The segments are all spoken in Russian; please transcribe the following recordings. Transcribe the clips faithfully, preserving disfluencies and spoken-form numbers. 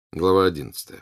Глава одиннадцатая.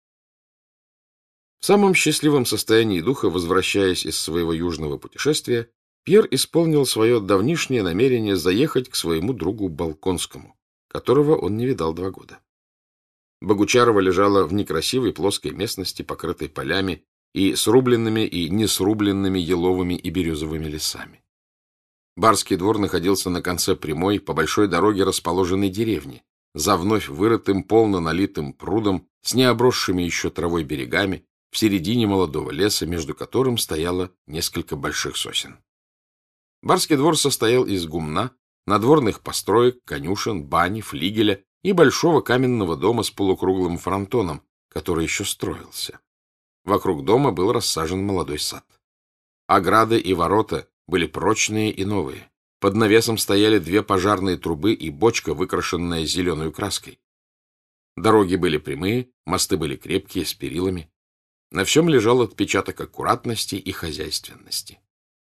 В самом счастливом состоянии духа, возвращаясь из своего южного путешествия, Пьер исполнил свое давнишнее намерение заехать к своему другу Болконскому, которого он не видал два года. Богучарова лежала в некрасивой плоской местности, покрытой полями и срубленными и несрубленными еловыми и березовыми лесами. Барский двор находился на конце прямой, по большой дороге расположенной деревни, за вновь вырытым, полно налитым прудом с необросшими еще травой берегами, в середине молодого леса, между которым стояло несколько больших сосен. Барский двор состоял из гумна, надворных построек, конюшен, бани, флигеля и большого каменного дома с полукруглым фронтоном, который еще строился. Вокруг дома был рассажен молодой сад. Ограды и ворота были прочные и новые. Под навесом стояли две пожарные трубы и бочка, выкрашенная зеленой краской. Дороги были прямые, мосты были крепкие, с перилами. На всем лежал отпечаток аккуратности и хозяйственности.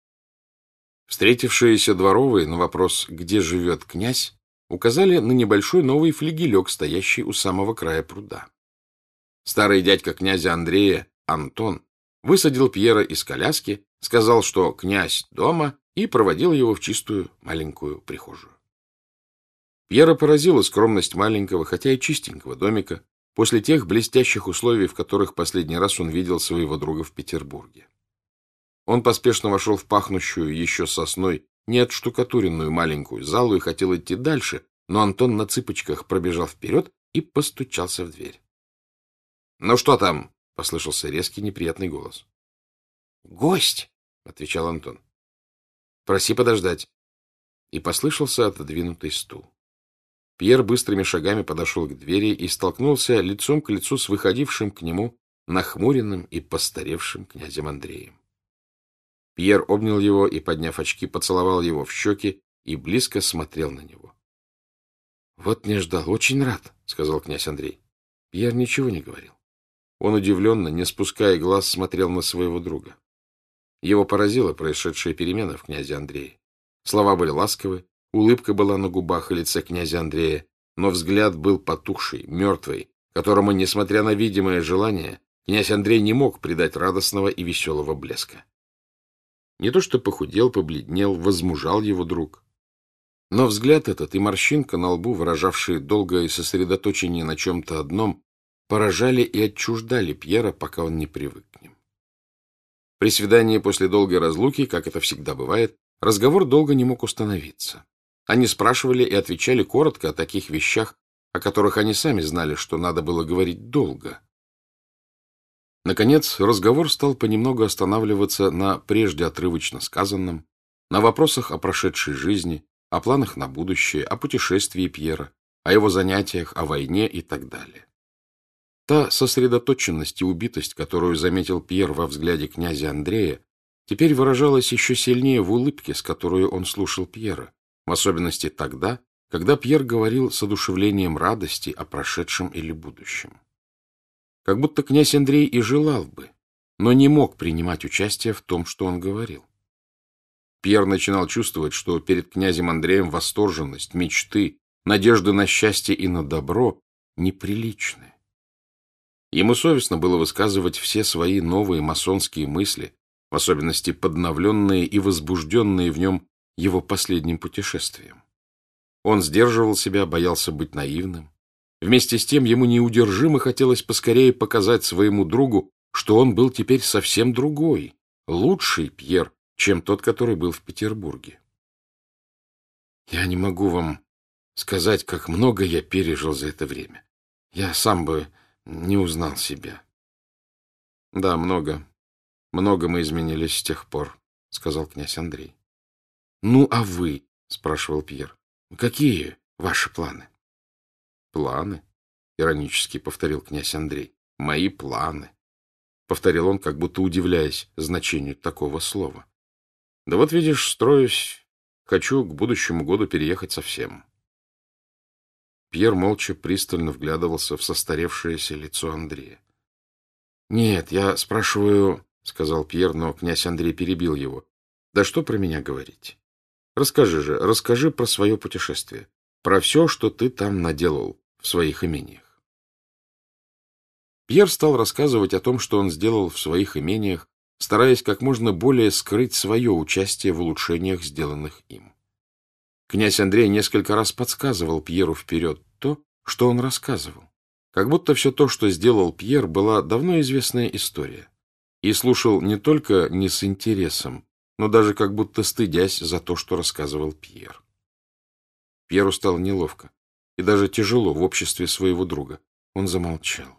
Встретившиеся дворовые на вопрос, где живет князь, указали на небольшой новый флигелек, стоящий у самого края пруда. Старый дядька князя Андрея, Антон, высадил Пьера из коляски, сказал, что князь дома, и проводил его в чистую маленькую прихожую. Пьера поразила скромность маленького, хотя и чистенького домика, после тех блестящих условий, в которых последний раз он видел своего друга в Петербурге. Он поспешно вошел в пахнущую еще сосной, неотштукатуренную маленькую залу и хотел идти дальше, но Антон на цыпочках пробежал вперед и постучался в дверь. — Ну что там? — послышался резкий неприятный голос. — Гость! — отвечал Антон. — Проси подождать. И послышался отодвинутый стул. Пьер быстрыми шагами подошел к двери и столкнулся лицом к лицу с выходившим к нему нахмуренным и постаревшим князем Андреем. Пьер обнял его и, подняв очки, поцеловал его в щеки и близко смотрел на него. — Вот не ждал, очень рад, — сказал князь Андрей. Пьер ничего не говорил. Он удивленно, не спуская глаз, смотрел на своего друга. Его поразила происшедшая перемена в князе Андрее. Слова были ласковы, улыбка была на губах и лице князя Андрея, но взгляд был потухший, мертвый, которому, несмотря на видимое желание, князь Андрей не мог придать радостного и веселого блеска. Не то что похудел, побледнел, возмужал его друг. Но взгляд этот и морщинка на лбу, выражавшие долгое сосредоточение на чем-то одном, поражали и отчуждали Пьера, пока он не привык к ним. При свидании после долгой разлуки, как это всегда бывает, разговор долго не мог установиться. Они спрашивали и отвечали коротко о таких вещах, о которых они сами знали, что надо было говорить долго. Наконец, разговор стал понемногу останавливаться на прежде отрывочно сказанном, на вопросах о прошедшей жизни, о планах на будущее, о путешествии Пьера, о его занятиях, о войне и так далее. Та сосредоточенность и убитость, которую заметил Пьер во взгляде князя Андрея, теперь выражалась еще сильнее в улыбке, с которой он слушал Пьера, в особенности тогда, когда Пьер говорил с одушевлением радости о прошедшем или будущем. Как будто князь Андрей и желал бы, но не мог принимать участие в том, что он говорил. Пьер начинал чувствовать, что перед князем Андреем восторженность, мечты, надежды на счастье и на добро неприличны. Ему совестно было высказывать все свои новые масонские мысли, в особенности подновленные и возбужденные в нем его последним путешествием. Он сдерживал себя, боялся быть наивным. Вместе с тем ему неудержимо хотелось поскорее показать своему другу, что он был теперь совсем другой, лучший Пьер, чем тот, который был в Петербурге. Я не могу вам сказать, как много я пережил за это время. Я сам бы не узнал себя. — Да, много. Много мы изменились с тех пор, — сказал князь Андрей. — Ну, а вы, — спрашивал Пьер, — какие ваши планы? — Планы? — иронически повторил князь Андрей. — Мои планы. — повторил он, как будто удивляясь значению такого слова. — Да вот, видишь, строюсь. Хочу к будущему году переехать совсем. Пьер молча пристально вглядывался в состаревшееся лицо Андрея. — Нет, я спрашиваю, — сказал Пьер, но князь Андрей перебил его. — Да что про меня говорить? Расскажи же, расскажи про свое путешествие, про все, что ты там наделал в своих имениях. Пьер стал рассказывать о том, что он сделал в своих имениях, стараясь как можно более скрыть свое участие в улучшениях, сделанных им. Князь Андрей несколько раз подсказывал Пьеру вперед то, что он рассказывал, как будто все то, что сделал Пьер, была давно известная история, и слушал не только не с интересом, но даже как будто стыдясь за то, что рассказывал Пьер. Пьеру стало неловко и даже тяжело в обществе своего друга. Он замолчал.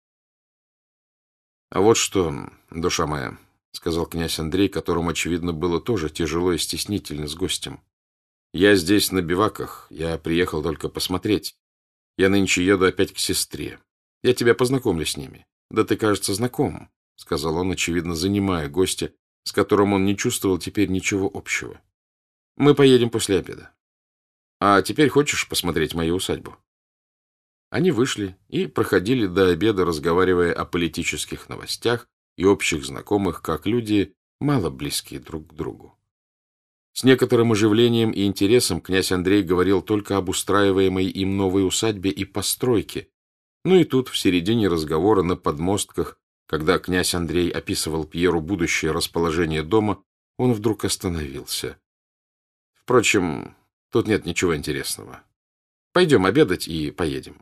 — А вот что, душа моя, — сказал князь Андрей, которому, очевидно, было тоже тяжело и стеснительно с гостем. — Я здесь на биваках, я приехал только посмотреть. Я нынче еду опять к сестре. Я тебя познакомлю с ними. Да ты, кажется, знаком, — сказал он, очевидно, занимая гостя, с которым он не чувствовал теперь ничего общего. Мы поедем после обеда. А теперь хочешь посмотреть мою усадьбу? Они вышли и проходили до обеда, разговаривая о политических новостях и общих знакомых, как люди, мало близкие друг к другу. С некоторым оживлением и интересом князь Андрей говорил только об устраиваемой им новой усадьбе и постройке. Ну и тут, в середине разговора на подмостках, когда князь Андрей описывал Пьеру будущее расположение дома, он вдруг остановился. Впрочем, тут нет ничего интересного. Пойдем обедать и поедем.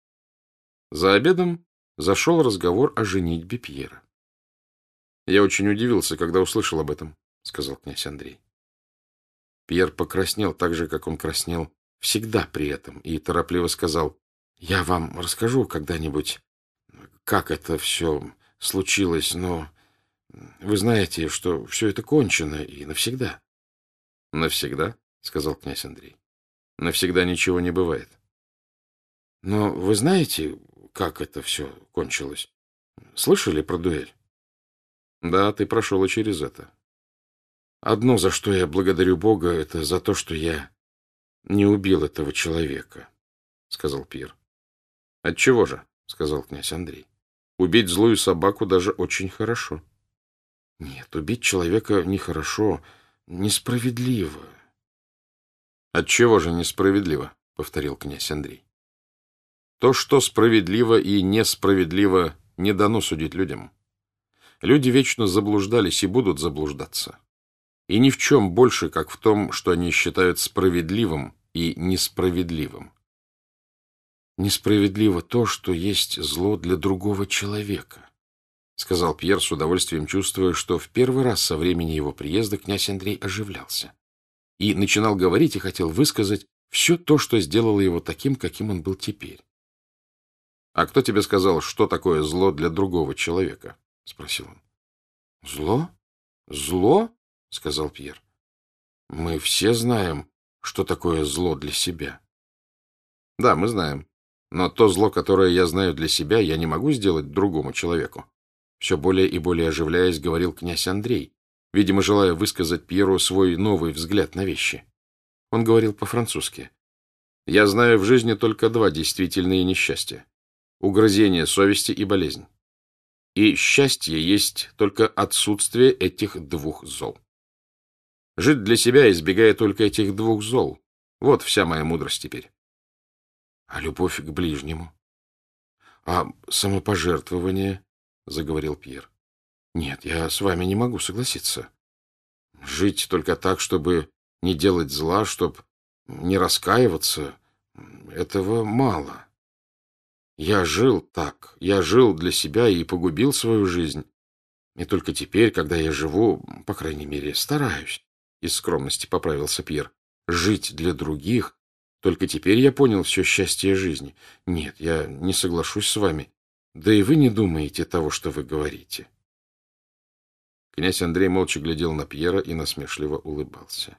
За обедом зашел разговор о женитьбе Пьера. — Я очень удивился, когда услышал об этом, — сказал князь Андрей. Пьер покраснел так же, как он краснел всегда при этом, и торопливо сказал: — Я вам расскажу когда-нибудь, как это все случилось, но вы знаете, что все это кончено и навсегда. — Навсегда? — сказал князь Андрей. — Навсегда ничего не бывает. — Но вы знаете, как это все кончилось? Слышали про дуэль? — Да, ты прошел и через это. Одно, за что я благодарю Бога, это за то, что я не убил этого человека, — сказал Пьер. — Отчего же? — сказал князь Андрей. — Убить злую собаку даже очень хорошо. — Нет, убить человека нехорошо, несправедливо. — Отчего же несправедливо? — повторил князь Андрей. — То, что справедливо и несправедливо, не дано судить людям. Люди вечно заблуждались и будут заблуждаться. И ни в чем больше, как в том, что они считают справедливым и несправедливым. «Несправедливо то, что есть зло для другого человека», — сказал Пьер с удовольствием, чувствуя, что в первый раз со времени его приезда князь Андрей оживлялся и начинал говорить и хотел высказать все то, что сделало его таким, каким он был теперь. — А кто тебе сказал, что такое зло для другого человека? — спросил он. — Зло? Зло? — сказал Пьер. — Мы все знаем, что такое зло для себя. — Да, мы знаем. Но то зло, которое я знаю для себя, я не могу сделать другому человеку. Все более и более оживляясь, говорил князь Андрей, видимо, желая высказать Пьеру свой новый взгляд на вещи. Он говорил по-французски. — Я знаю в жизни только два действительные несчастья. Угрызение совести и болезнь. И счастье есть только отсутствие этих двух зол. Жить для себя, избегая только этих двух зол. Вот вся моя мудрость теперь. — А любовь к ближнему? — А самопожертвование? — заговорил Пьер. — Нет, я с вами не могу согласиться. Жить только так, чтобы не делать зла, чтобы не раскаиваться, этого мало. Я жил так, я жил для себя и погубил свою жизнь. И только теперь, когда я живу, по крайней мере, стараюсь, из скромности поправился Пьер, жить для других, только теперь я понял все счастье жизни. Нет, я не соглашусь с вами. Да и вы не думаете того, что вы говорите. Князь Андрей молча глядел на Пьера и насмешливо улыбался.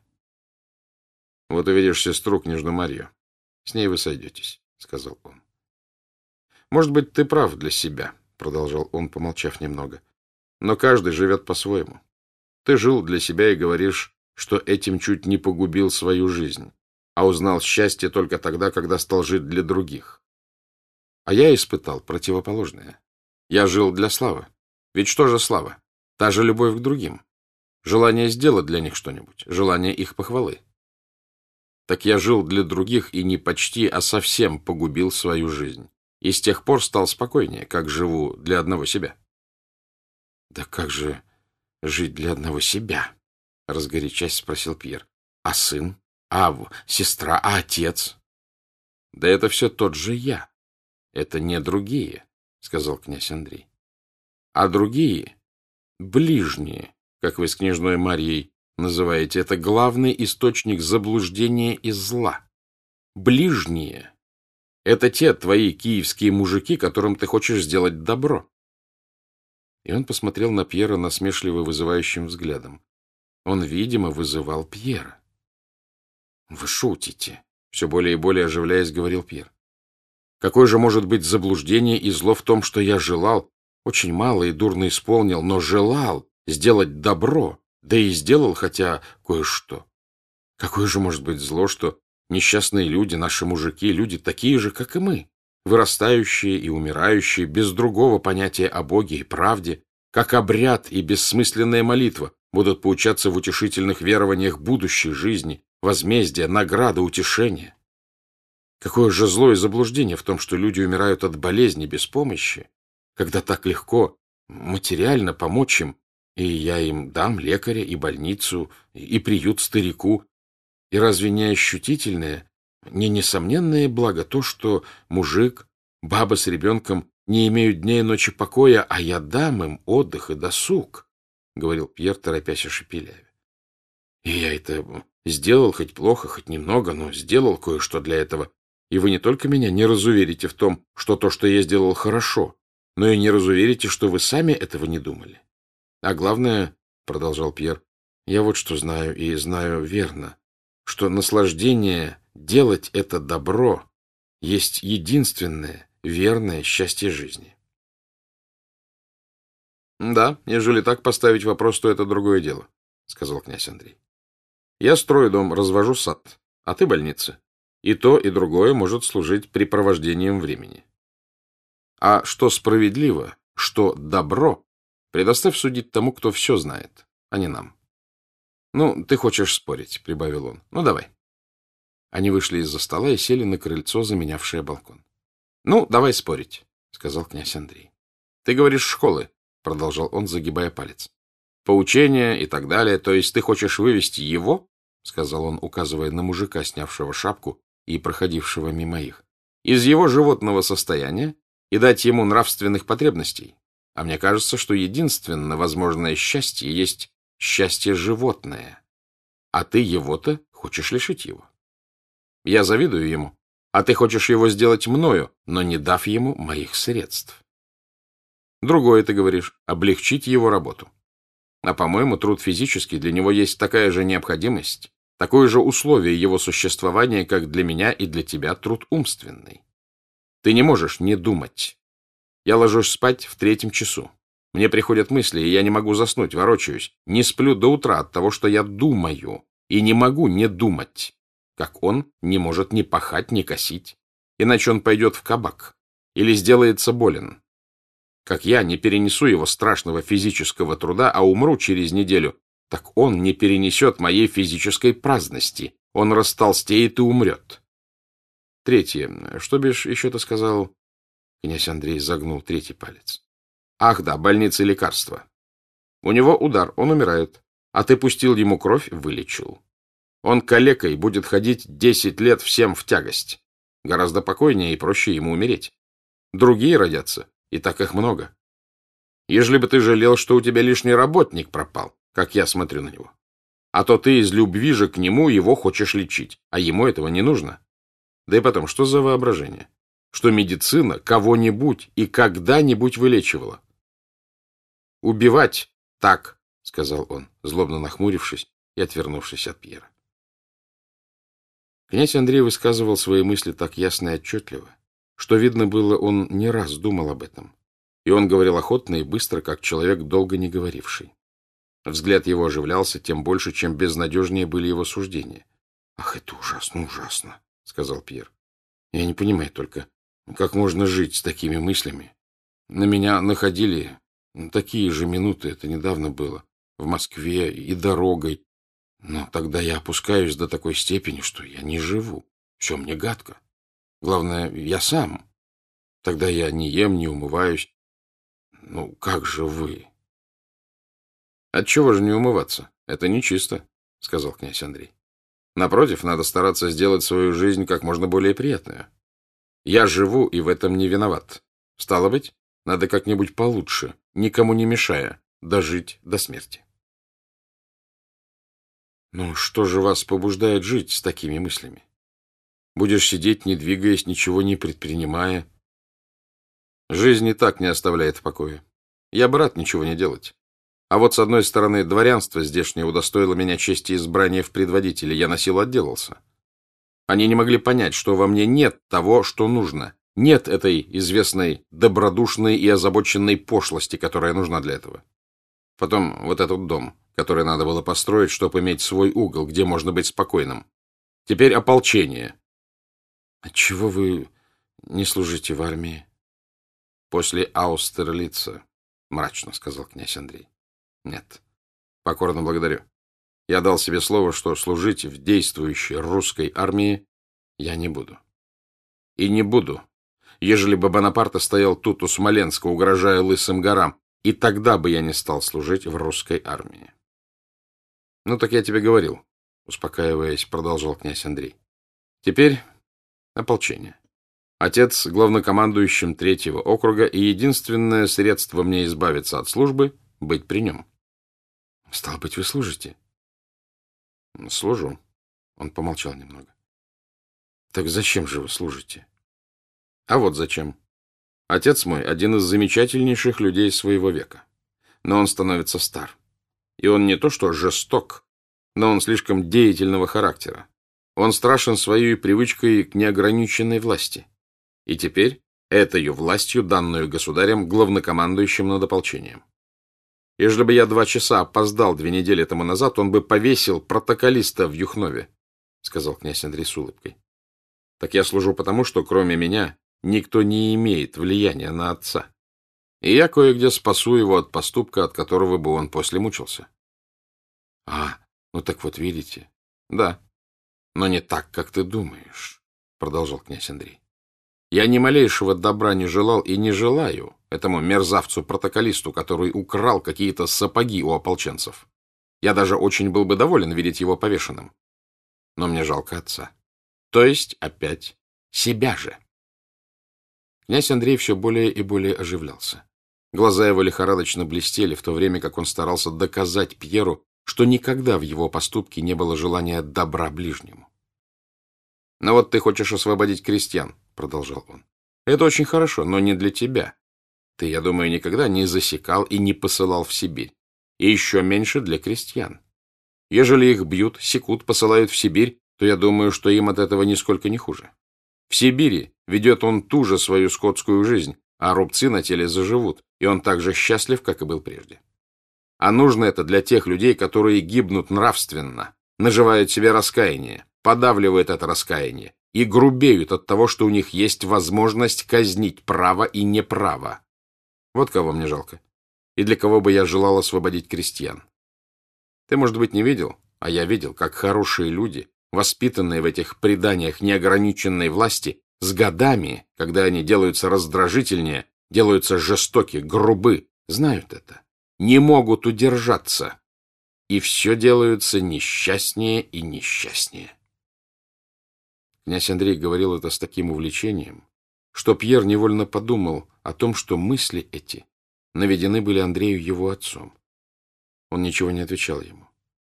— Вот увидишь сестру, княжну Марью. С ней вы сойдетесь, — сказал он. — Может быть, ты прав для себя, — продолжал он, помолчав немного. — Но каждый живет по-своему. Ты жил для себя и говоришь, что этим чуть не погубил свою жизнь, а узнал счастье только тогда, когда стал жить для других. А я испытал противоположное. Я жил для славы. Ведь что же слава? Та же любовь к другим. Желание сделать для них что-нибудь, желание их похвалы. Так я жил для других и не почти, а совсем погубил свою жизнь. и с тех пор стал спокойнее, как живу для одного себя. — Да как же жить для одного себя? — разгорячась спросил Пьер. — А сын? А сестра? А отец? — Да это все тот же я. Это не другие, — сказал князь Андрей. — А другие — ближние, как вы с княжной Марьей называете. Это главный источник заблуждения и зла. Ближние — это те твои киевские мужики, которым ты хочешь сделать добро. И он посмотрел на Пьера насмешливо вызывающим взглядом. Он, видимо, вызывал Пьера. — Вы шутите, — все более и более оживляясь, говорил Пьер. — Какое же может быть заблуждение и зло в том, что я желал, очень мало и дурно исполнил, но желал сделать добро, да и сделал хотя кое-что. Какое же может быть зло, что несчастные люди, наши мужики, люди такие же, как и мы, вырастающие и умирающие, без другого понятия о Боге и правде, как обряд и бессмысленная молитва, будут поучаться в утешительных верованиях будущей жизни, возмездия, награды, утешения. Какое же зло и заблуждение в том, что люди умирают от болезни без помощи, когда так легко материально помочь им, и я им дам лекаря и больницу, и приют старику. И разве не ощутительное, не несомненное благо то, что мужик, баба с ребенком не имеют дня и ночи покоя, а я дам им отдых и досуг, — говорил Пьер, торопясь и шепелявя. И я это сделал, хоть плохо, хоть немного, но сделал кое-что для этого. И вы не только меня не разуверите в том, что то, что я сделал, хорошо, но и не разуверите, что вы сами этого не думали. А главное, — продолжал Пьер, — я вот что знаю, и знаю верно, что наслаждение делать это добро есть единственное верное счастье жизни. — Да, ежели так поставить вопрос, то это другое дело, — сказал князь Андрей. — Я строю дом, развожу сад, а ты больница. И то, и другое может служить препровождением времени. А что справедливо, что добро, предоставь судить тому, кто все знает, а не нам. — Ну, ты хочешь спорить, — прибавил он. — Ну, давай. Они вышли из-за стола и сели на крыльцо, заменявшее балкон. — Ну, давай спорить, — сказал князь Андрей. — Ты говоришь школы, — продолжал он, загибая палец. — Поучения и так далее. То есть ты хочешь вывести его, — сказал он, указывая на мужика, снявшего шапку и проходившего мимо их, — из его животного состояния и дать ему нравственных потребностей. А мне кажется, что единственно возможное счастье есть счастье животное. А ты его-то хочешь лишить его. Я завидую ему, а ты хочешь его сделать мною, но не дав ему моих средств. Другое, ты говоришь, облегчить его работу. А, по-моему, труд физический для него есть такая же необходимость, такое же условие его существования, как для меня и для тебя труд умственный. Ты не можешь не думать. Я ложусь спать в третьем часу. Мне приходят мысли, и я не могу заснуть, ворочаюсь, не сплю до утра от того, что я думаю, и не могу не думать, как он не может ни пахать, ни косить, иначе он пойдет в кабак или сделается болен. Как я не перенесу его страшного физического труда, а умру через неделю, так он не перенесет моей физической праздности. Он растолстеет и умрет. Третье. Что бишь еще ты сказал? Князь Андрей загнул третий палец. Ах да, больница и лекарства. У него удар, он умирает. А ты пустил ему кровь, вылечил. Он калекой будет ходить десять лет всем в тягость. Гораздо покойнее и проще ему умереть. Другие родятся, и так их много. Ежели бы ты жалел, что у тебя лишний работник пропал, как я смотрю на него, а то ты из любви же к нему его хочешь лечить, а ему этого не нужно. Да и потом, что за воображение? Что медицина кого-нибудь и когда-нибудь вылечивала? «Убивать так», — сказал он, злобно нахмурившись и отвернувшись от Пьера. Князь Андрей высказывал свои мысли так ясно и отчетливо, что, видно было, он не раз думал об этом. И он говорил охотно и быстро, как человек, долго не говоривший. Взгляд его оживлялся тем больше, чем безнадежнее были его суждения. — Ах, это ужасно, ужасно, — сказал Пьер. — Я не понимаю только, как можно жить с такими мыслями. На меня находили такие же минуты, это недавно было, в Москве и дорогой. Но тогда я опускаюсь до такой степени, что я не живу. Все мне гадко. Главное, я сам. Тогда я не ем, не умываюсь. Ну, как же вы? Отчего же не умываться? Это нечисто, — сказал князь Андрей. Напротив, надо стараться сделать свою жизнь как можно более приятную. Я живу и в этом не виноват. Стало быть, надо как-нибудь получше, никому не мешая, дожить до смерти. Ну, что же вас побуждает жить с такими мыслями? Будешь сидеть, не двигаясь, ничего не предпринимая. Жизнь и так не оставляет в покое. Я бы рад ничего не делать. А вот, с одной стороны, дворянство здешнее удостоило меня чести избрания в предводители. Я на силу отделался. Они не могли понять, что во мне нет того, что нужно. Нет этой известной добродушной и озабоченной пошлости, которая нужна для этого. Потом вот этот дом, который надо было построить, чтобы иметь свой угол, где можно быть спокойным. Теперь ополчение. Отчего вы не служите в армии? После Аустерлица, мрачно сказал князь Андрей. Нет, покорно благодарю. Я дал себе слово, что служить в действующей русской армии я не буду. И не буду, ежели бы Бонапарт стоял тут у Смоленска, угрожая Лысым горам, и тогда бы я не стал служить в русской армии. Ну, так я тебе говорил, успокаиваясь, продолжал князь Андрей. Теперь ополчение. Отец главнокомандующим третьего округа, и единственное средство мне избавиться от службы — быть при нем. Стало быть, вы служите? Служу. Он помолчал немного. Так зачем же вы служите? А вот зачем. Отец мой один из замечательнейших людей своего века. Но он становится стар. И он не то что жесток, но он слишком деятельного характера. Он страшен своей привычкой к неограниченной власти. И теперь этой властью, данную государем, главнокомандующим над ополчением. Ежели бы я два часа опоздал две недели тому назад, он бы повесил протоколиста в Юхнове, — сказал князь Андрей с улыбкой. Так я служу потому, что кроме меня никто не имеет влияния на отца. И я кое-где спасу его от поступка, от которого бы он после мучился. — А, ну так вот видите. — Да, но не так, как ты думаешь, — продолжал князь Андрей. Я ни малейшего добра не желал и не желаю этому мерзавцу-протоколисту, который украл какие-то сапоги у ополченцев. Я даже очень был бы доволен видеть его повешенным. Но мне жалко отца. То есть опять себя же. Князь Андрей все более и более оживлялся. Глаза его лихорадочно блестели, в то время как он старался доказать Пьеру, что никогда в его поступке не было желания добра ближнему. «Но вот ты хочешь освободить крестьян», — продолжал он. «Это очень хорошо, но не для тебя. Ты, я думаю, никогда не засекал и не посылал в Сибирь. И еще меньше для крестьян. Ежели их бьют, секут, посылают в Сибирь, то я думаю, что им от этого нисколько не хуже. В Сибири ведет он ту же свою скотскую жизнь, а рубцы на теле заживут, и он так же счастлив, как и был прежде. А нужно это для тех людей, которые гибнут нравственно, наживают себе раскаяние, подавливают это раскаяние и грубеют от того, что у них есть возможность казнить право и неправо. Вот кого мне жалко. И для кого бы я желал освободить крестьян. Ты, может быть, не видел, а я видел, как хорошие люди, воспитанные в этих преданиях неограниченной власти, с годами, когда они делаются раздражительнее, делаются жестоки, грубы, знают это, не могут удержаться, и все делаются несчастнее и несчастнее. Князь Андрей говорил это с таким увлечением, что Пьер невольно подумал о том, что мысли эти наведены были Андрею его отцом. Он ничего не отвечал ему.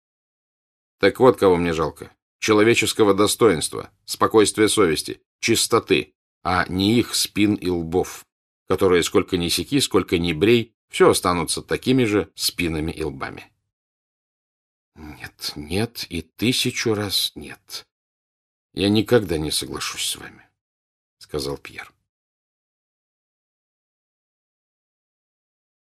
Так вот, кого мне жалко. Человеческого достоинства, спокойствия совести, чистоты, а не их спин и лбов, которые сколько ни секи, сколько ни брей, все останутся такими же спинами и лбами. Нет, нет и тысячу раз нет. Я никогда не соглашусь с вами, — сказал Пьер.